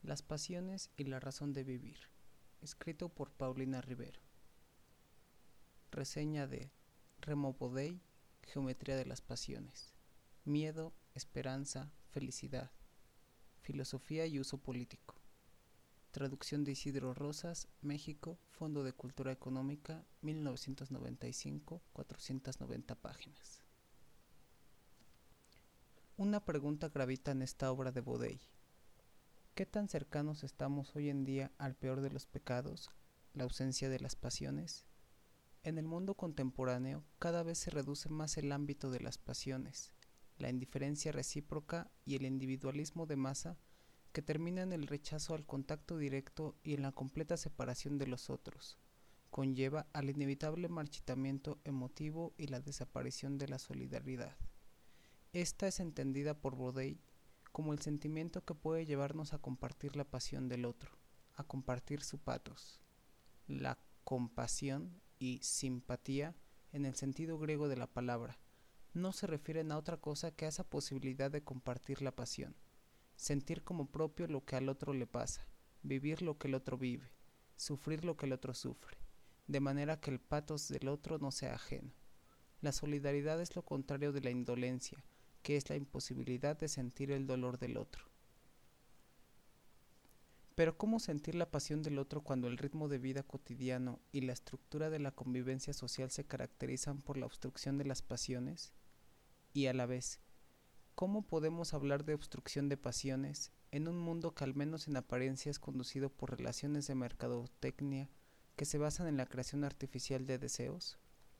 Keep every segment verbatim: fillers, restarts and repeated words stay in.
Las pasiones y la razón de vivir, escrito por Paulina Rivero. Reseña de Remo Bodey, Geometría de las pasiones. Miedo, esperanza, felicidad. Filosofía y uso político. Traducción de Isidro Rosas, México, Fondo de Cultura Económica, mil novecientos noventa y cinco, cuatrocientas noventa páginas. Una pregunta gravita en esta obra de Bodey. ¿Qué tan cercanos estamos hoy en día al peor de los pecados, la ausencia de las pasiones? En el mundo contemporáneo cada vez se reduce más el ámbito de las pasiones, la indiferencia recíproca y el individualismo de masa que termina en el rechazo al contacto directo y en la completa separación de los otros. Conlleva al inevitable marchitamiento emotivo y la desaparición de la solidaridad. Esta es entendida por Bodey como el sentimiento que puede llevarnos a compartir la pasión del otro, a compartir su pathos. La compasión y simpatía, en el sentido griego de la palabra, no se refieren a otra cosa que a esa posibilidad de compartir la pasión, sentir como propio lo que al otro le pasa, vivir lo que el otro vive, sufrir lo que el otro sufre, de manera que el pathos del otro no sea ajeno. La solidaridad es lo contrario de la indolencia, que es la imposibilidad de sentir el dolor del otro. Pero ¿cómo sentir la pasión del otro cuando el ritmo de vida cotidiano y la estructura de la convivencia social se caracterizan por la obstrucción de las pasiones? Y a la vez, ¿cómo podemos hablar de obstrucción de pasiones en un mundo que al menos en apariencia es conducido por relaciones de mercadotecnia que se basan en la creación artificial de deseos?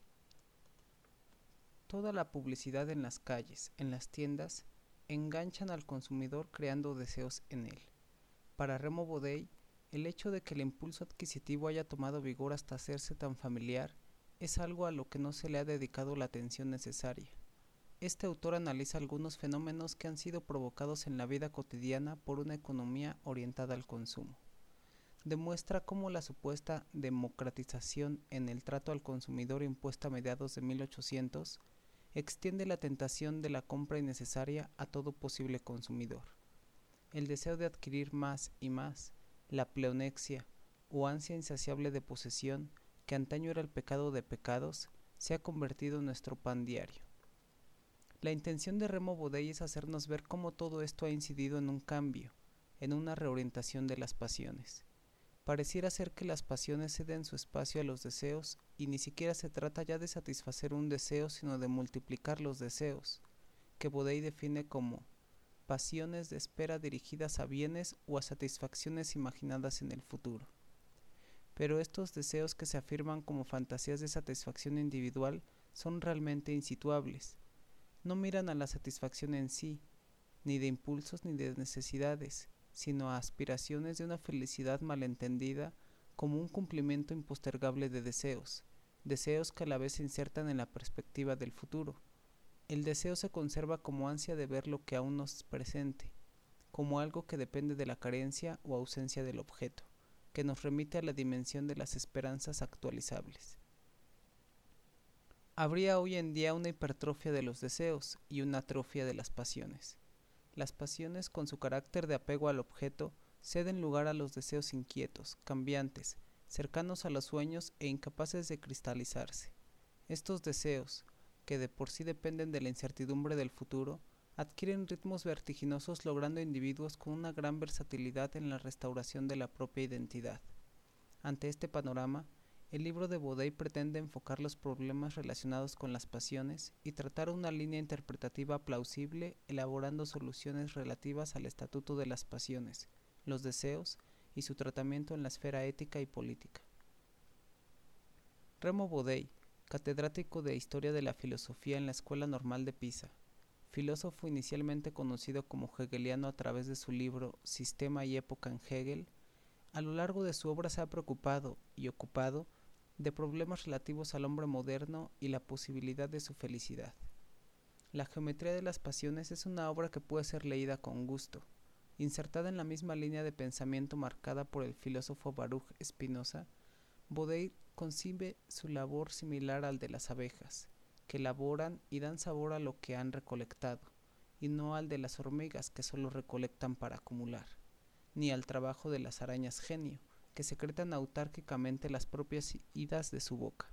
Toda la publicidad en las calles, en las tiendas, enganchan al consumidor creando deseos en él. Para Remo Bodey, el hecho de que el impulso adquisitivo haya tomado vigor hasta hacerse tan familiar es algo a lo que no se le ha dedicado la atención necesaria. Este autor analiza algunos fenómenos que han sido provocados en la vida cotidiana por una economía orientada al consumo. Demuestra cómo la supuesta democratización en el trato al consumidor impuesta a mediados de mil ochocientos extiende la tentación de la compra innecesaria a todo posible consumidor. El deseo de adquirir más y más, la pleonexia o ansia insaciable de posesión, que antaño era el pecado de pecados, se ha convertido en nuestro pan diario. La intención de Remo Bodey es hacernos ver cómo todo esto ha incidido en un cambio, en una reorientación de las pasiones. Pareciera ser que las pasiones ceden su espacio a los deseos y ni siquiera se trata ya de satisfacer un deseo, sino de multiplicar los deseos, que Bodey define como pasiones de espera dirigidas a bienes o a satisfacciones imaginadas en el futuro. Pero estos deseos que se afirman como fantasías de satisfacción individual son realmente insituables. No miran a la satisfacción en sí, ni de impulsos ni de necesidades, sino a aspiraciones de una felicidad malentendida como un cumplimiento impostergable de deseos, deseos que a la vez se insertan en la perspectiva del futuro. El deseo se conserva como ansia de ver lo que aún no es presente, como algo que depende de la carencia o ausencia del objeto, que nos remite a la dimensión de las esperanzas actualizables. Habría hoy en día una hipertrofia de los deseos y una atrofia de las pasiones. Las pasiones, con su carácter de apego al objeto, ceden lugar a los deseos inquietos, cambiantes, cercanos a los sueños e incapaces de cristalizarse. Estos deseos, que de por sí dependen de la incertidumbre del futuro, adquieren ritmos vertiginosos logrando individuos con una gran versatilidad en la restauración de la propia identidad. Ante este panorama, el libro de Bodey pretende enfocar los problemas relacionados con las pasiones y tratar una línea interpretativa plausible, elaborando soluciones relativas al estatuto de las pasiones, los deseos y su tratamiento en la esfera ética y política. Remo Bodey, catedrático de Historia de la Filosofía en la Escuela Normal de Pisa, filósofo inicialmente conocido como hegeliano a través de su libro Sistema y época en Hegel, a lo largo de su obra se ha preocupado y ocupado de problemas relativos al hombre moderno y la posibilidad de su felicidad. La geometría de las pasiones es una obra que puede ser leída con gusto. Insertada en la misma línea de pensamiento marcada por el filósofo Baruch Spinoza, Bodey concibe su labor similar al de las abejas, que elaboran y dan sabor a lo que han recolectado, y no al de las hormigas que solo recolectan para acumular. ni al trabajo de las arañas genio, que secretan autárquicamente las propias idas de su boca.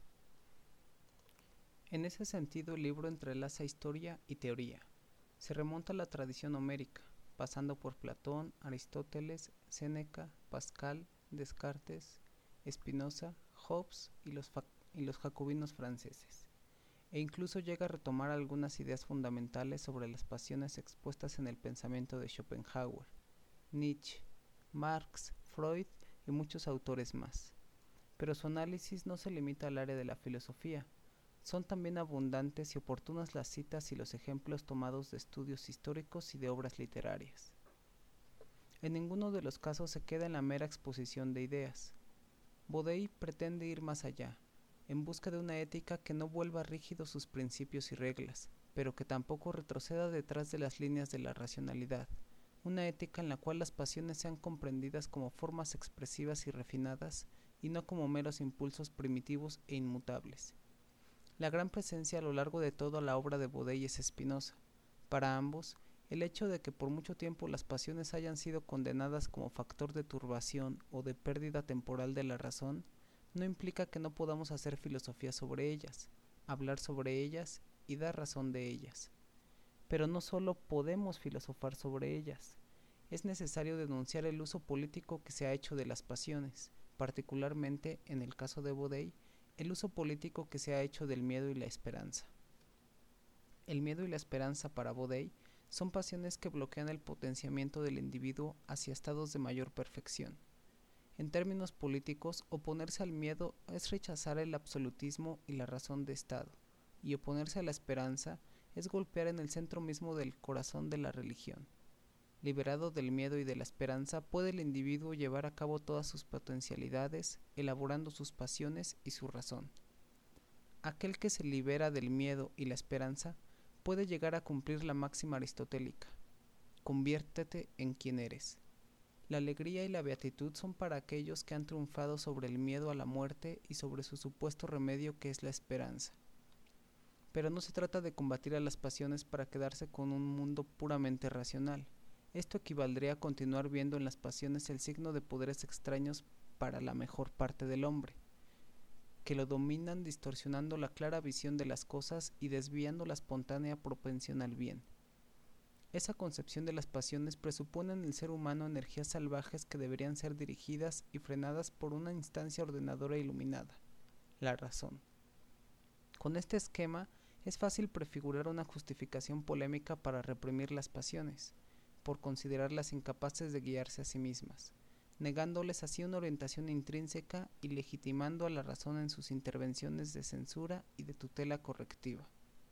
En ese sentido, el libro entrelaza historia y teoría. Se remonta a la tradición homérica, pasando por Platón, Aristóteles, Séneca, Pascal, Descartes, Spinoza, Hobbes y los, y los jacobinos franceses, e incluso llega a retomar algunas ideas fundamentales sobre las pasiones expuestas en el pensamiento de Schopenhauer, Nietzsche, Marx, Freud y muchos autores más. Pero su análisis no se limita al área de la filosofía. Son también abundantes y oportunas las citas y los ejemplos tomados de estudios históricos y de obras literarias. En ninguno de los casos se queda en la mera exposición de ideas. Boday pretende ir más allá, en busca de una ética que no vuelva rígidos sus principios y reglas, pero que tampoco retroceda detrás de las líneas de la racionalidad, una ética en la cual las pasiones sean comprendidas como formas expresivas y refinadas y no como meros impulsos primitivos e inmutables. La gran presencia a lo largo de toda la obra de Boday es Spinoza. Para ambos, el hecho de que por mucho tiempo las pasiones hayan sido condenadas como factor de turbación o de pérdida temporal de la razón, no implica que no podamos hacer filosofía sobre ellas, hablar sobre ellas y dar razón de ellas. Pero no solo podemos filosofar sobre ellas, es necesario denunciar el uso político que se ha hecho de las pasiones, particularmente, en el caso de Boday, el uso político que se ha hecho del miedo y la esperanza. El miedo y la esperanza para Boday son pasiones que bloquean el potenciamiento del individuo hacia estados de mayor perfección. En términos políticos, oponerse al miedo es rechazar el absolutismo y la razón de Estado, y oponerse a la esperanza es golpear en el centro mismo del corazón de la religión. Liberado del miedo y de la esperanza, puede el individuo llevar a cabo todas sus potencialidades, elaborando sus pasiones y su razón. Aquel que se libera del miedo y la esperanza puede llegar a cumplir la máxima aristotélica: conviértete en quien eres. La alegría y la beatitud son para aquellos que han triunfado sobre el miedo a la muerte y sobre su supuesto remedio que es la esperanza. Pero no se trata de combatir a las pasiones para quedarse con un mundo puramente racional. Esto equivaldría a continuar viendo en las pasiones el signo de poderes extraños para la mejor parte del hombre, que lo dominan distorsionando la clara visión de las cosas y desviando la espontánea propensión al bien. Esa concepción de las pasiones presupone en el ser humano energías salvajes que deberían ser dirigidas y frenadas por una instancia ordenadora iluminada, la razón. Con este esquema es fácil prefigurar una justificación polémica para reprimir las pasiones, por considerarlas incapaces de guiarse a sí mismas, negándoles así una orientación intrínseca y legitimando a la razón en sus intervenciones de censura y de tutela correctiva.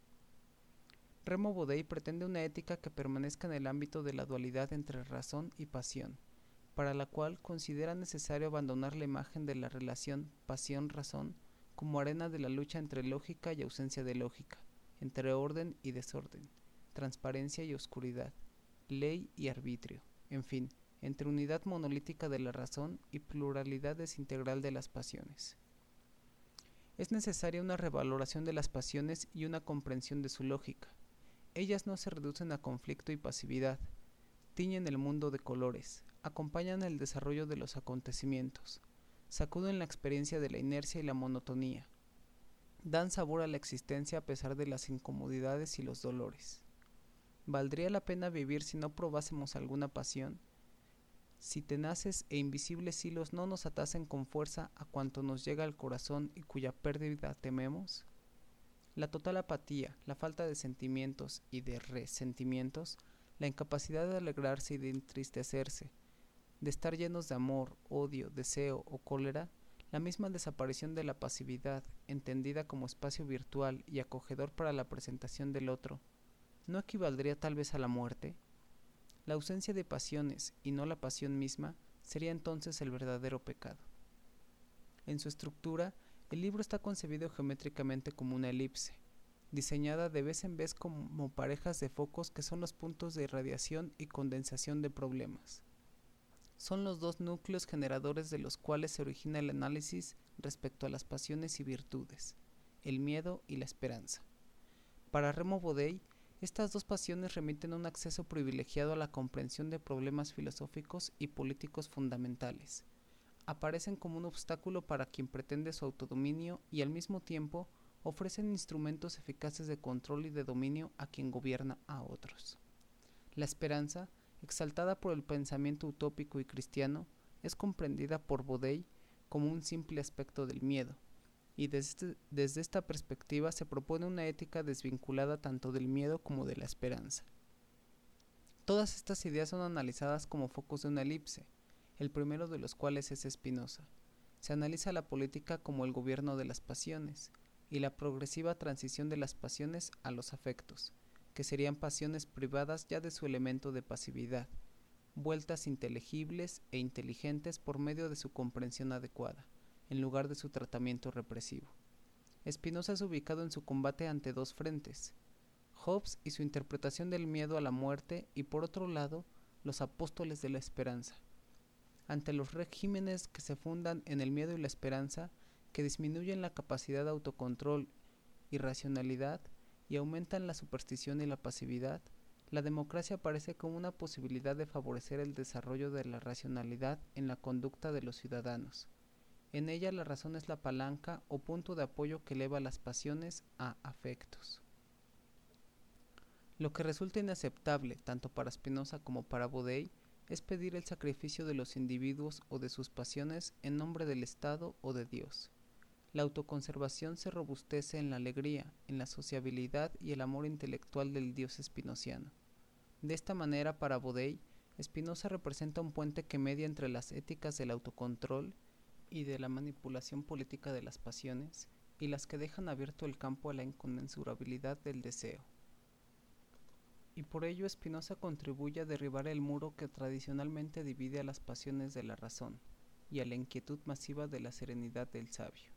Remo Boday pretende una ética que permanezca en el ámbito de la dualidad entre razón y pasión, para la cual considera necesario abandonar la imagen de la relación pasión-razón como arena de la lucha entre lógica y ausencia de lógica, entre orden y desorden, transparencia y oscuridad, ley y arbitrio, en fin, entre unidad monolítica de la razón y pluralidad desintegral de las pasiones. Es necesaria una revaloración de las pasiones y una comprensión de su lógica. Ellas no se reducen a conflicto y pasividad, tiñen el mundo de colores, acompañan el desarrollo de los acontecimientos, sacuden la experiencia de la inercia y la monotonía, dan sabor a la existencia a pesar de las incomodidades y los dolores. ¿Valdría la pena vivir si no probásemos alguna pasión? Si tenaces e invisibles hilos no nos atasen con fuerza a cuanto nos llega al corazón y cuya pérdida tememos. La total apatía, la falta de sentimientos y de resentimientos, la incapacidad de alegrarse y de entristecerse, de estar llenos de amor, odio, deseo o cólera, la misma desaparición de la pasividad, entendida como espacio virtual y acogedor para la presentación del otro, ¿no equivaldría tal vez a la muerte? La ausencia de pasiones, y no la pasión misma, sería entonces el verdadero pecado. En su estructura, el libro está concebido geométricamente como una elipse, diseñada de vez en vez como parejas de focos que son los puntos de irradiación y condensación de problemas. Son los dos núcleos generadores de los cuales se origina el análisis respecto a las pasiones y virtudes, el miedo y la esperanza. Para Remo Boday, Estas dos pasiones remiten un acceso privilegiado a la comprensión de problemas filosóficos y políticos fundamentales. Aparecen como un obstáculo para quien pretende su autodominio y al mismo tiempo ofrecen instrumentos eficaces de control y de dominio a quien gobierna a otros. La esperanza, exaltada por el pensamiento utópico y cristiano, es comprendida por Baudet como un simple aspecto del miedo, y desde, desde esta perspectiva se propone una ética desvinculada tanto del miedo como de la esperanza. Todas estas ideas son analizadas como focos de una elipse, el primero de los cuales es Spinoza. Se analiza la política como el gobierno de las pasiones, y la progresiva transición de las pasiones a los afectos, que serían pasiones privadas ya de su elemento de pasividad, vueltas inteligibles e inteligentes por medio de su comprensión adecuada, en lugar de su tratamiento represivo. Spinoza es ubicado en su combate ante dos frentes, Hobbes y su interpretación del miedo a la muerte y por otro lado, los apóstoles de la esperanza. Ante los regímenes que se fundan en el miedo y la esperanza, que disminuyen la capacidad de autocontrol y racionalidad y aumentan la superstición y la pasividad, la democracia aparece como una posibilidad de favorecer el desarrollo de la racionalidad en la conducta de los ciudadanos. En ella la razón es la palanca o punto de apoyo que eleva las pasiones a afectos. Lo que resulta inaceptable, tanto para Spinoza como para Baudet, es pedir el sacrificio de los individuos o de sus pasiones en nombre del Estado o de Dios. La autoconservación se robustece en la alegría, en la sociabilidad y el amor intelectual del Dios espinociano. De esta manera, para Baudet, Spinoza representa un puente que media entre las éticas del autocontrol y de la manipulación política de las pasiones, y las que dejan abierto el campo a la inconmensurabilidad del deseo. Y por ello Spinoza contribuye a derribar el muro que tradicionalmente divide a las pasiones de la razón, y a la inquietud masiva de la serenidad del sabio.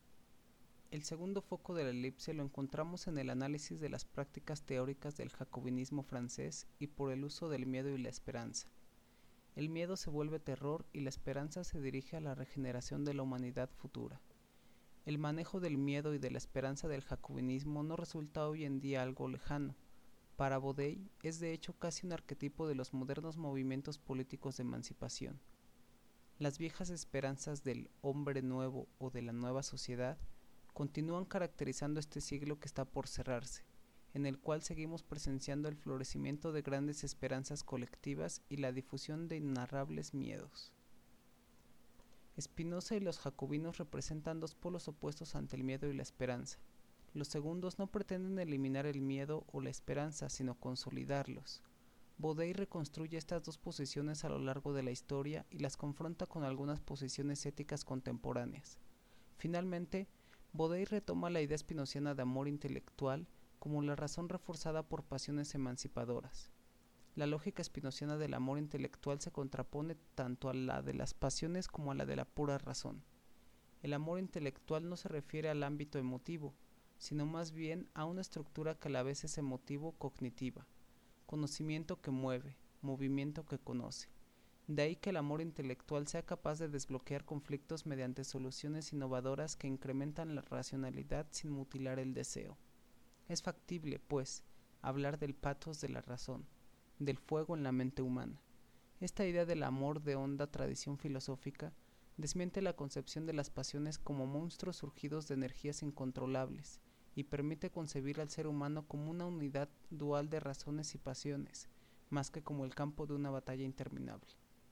El segundo foco de la elipse lo encontramos en el análisis de las prácticas teóricas del jacobinismo francés y por el uso del miedo y la esperanza. El miedo se vuelve terror y la esperanza se dirige a la regeneración de la humanidad futura. El manejo del miedo y de la esperanza del jacobinismo no resulta hoy en día algo lejano. Para Baudet es de hecho casi un arquetipo de los modernos movimientos políticos de emancipación. Las viejas esperanzas del hombre nuevo o de la nueva sociedad continúan caracterizando este siglo que está por cerrarse, en el cual seguimos presenciando el florecimiento de grandes esperanzas colectivas y la difusión de inarrables miedos. Spinoza y los jacobinos representan dos polos opuestos ante el miedo y la esperanza. Los segundos no pretenden eliminar el miedo o la esperanza, sino consolidarlos. Baudet reconstruye estas dos posiciones a lo largo de la historia y las confronta con algunas posiciones éticas contemporáneas. Finalmente, Baudet retoma la idea spinociana de amor intelectual como la razón reforzada por pasiones emancipadoras. La lógica spinociana del amor intelectual se contrapone tanto a la de las pasiones como a la de la pura razón. El amor intelectual no se refiere al ámbito emotivo, sino más bien a una estructura que a la vez es emotivo-cognitiva, conocimiento que mueve, movimiento que conoce. De ahí que el amor intelectual sea capaz de desbloquear conflictos mediante soluciones innovadoras que incrementan la racionalidad sin mutilar el deseo. Es factible, pues, hablar del pathos de la razón, del fuego en la mente humana. Esta idea del amor de honda tradición filosófica desmiente la concepción de las pasiones como monstruos surgidos de energías incontrolables y permite concebir al ser humano como una unidad dual de razones y pasiones, más que como el campo de una batalla interminable.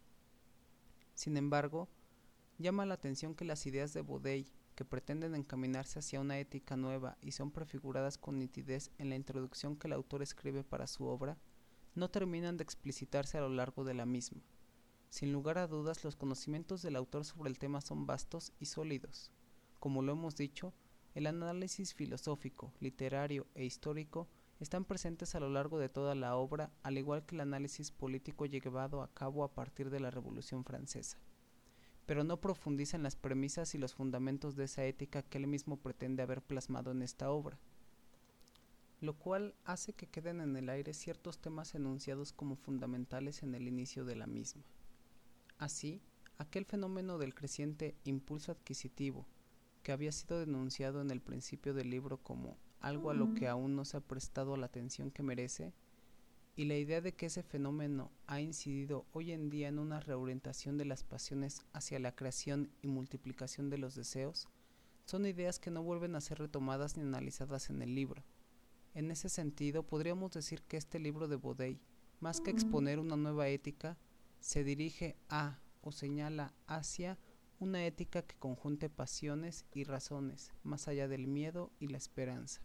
Sin embargo, llama la atención que las ideas de Baudet, que pretenden encaminarse hacia una ética nueva y son prefiguradas con nitidez en la introducción que el autor escribe para su obra, no terminan de explicitarse a lo largo de la misma. Sin lugar a dudas, los conocimientos del autor sobre el tema son vastos y sólidos. Como lo hemos dicho, el análisis filosófico, literario e histórico están presentes a lo largo de toda la obra, al igual que el análisis político llevado a cabo a partir de la Revolución Francesa. Pero no profundiza en las premisas y los fundamentos de esa ética que él mismo pretende haber plasmado en esta obra, lo cual hace que queden en el aire ciertos temas enunciados como fundamentales en el inicio de la misma. Así, aquel fenómeno del creciente impulso adquisitivo, que había sido denunciado en el principio del libro como algo a lo que aún no se ha prestado la atención que merece, y la idea de que ese fenómeno ha incidido hoy en día en una reorientación de las pasiones hacia la creación y multiplicación de los deseos, son ideas que no vuelven a ser retomadas ni analizadas en el libro. En ese sentido, podríamos decir que este libro de Boday, más que exponer una nueva ética, se dirige a o señala hacia una ética que conjunte pasiones y razones, más allá del miedo y la esperanza.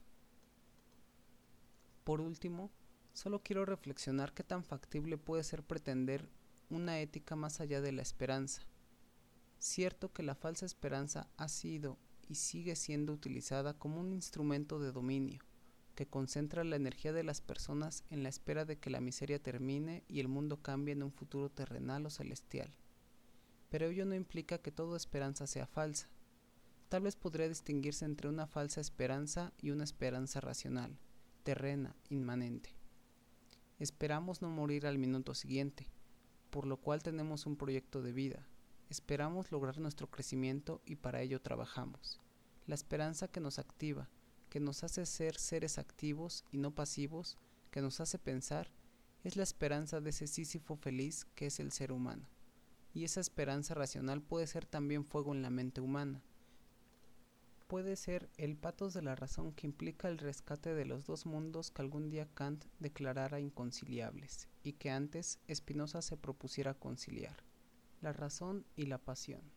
Por último, solo quiero reflexionar qué tan factible puede ser pretender una ética más allá de la esperanza. Cierto que la falsa esperanza ha sido y sigue siendo utilizada como un instrumento de dominio, que concentra la energía de las personas en la espera de que la miseria termine y el mundo cambie en un futuro terrenal o celestial. Pero ello no implica que toda esperanza sea falsa. Tal vez podría distinguirse entre una falsa esperanza y una esperanza racional, terrena, inmanente. Esperamos no morir al minuto siguiente, por lo cual tenemos un proyecto de vida. Esperamos lograr nuestro crecimiento y para ello trabajamos. La esperanza que nos activa, que nos hace ser seres activos y no pasivos, que nos hace pensar, es la esperanza de ese Sísifo feliz que es el ser humano. Y esa esperanza racional puede ser también fuego en la mente humana. Puede ser el patos de la razón que implica el rescate de los dos mundos que algún día Kant declarara inconciliables y que antes Spinoza se propusiera conciliar, la razón y la pasión.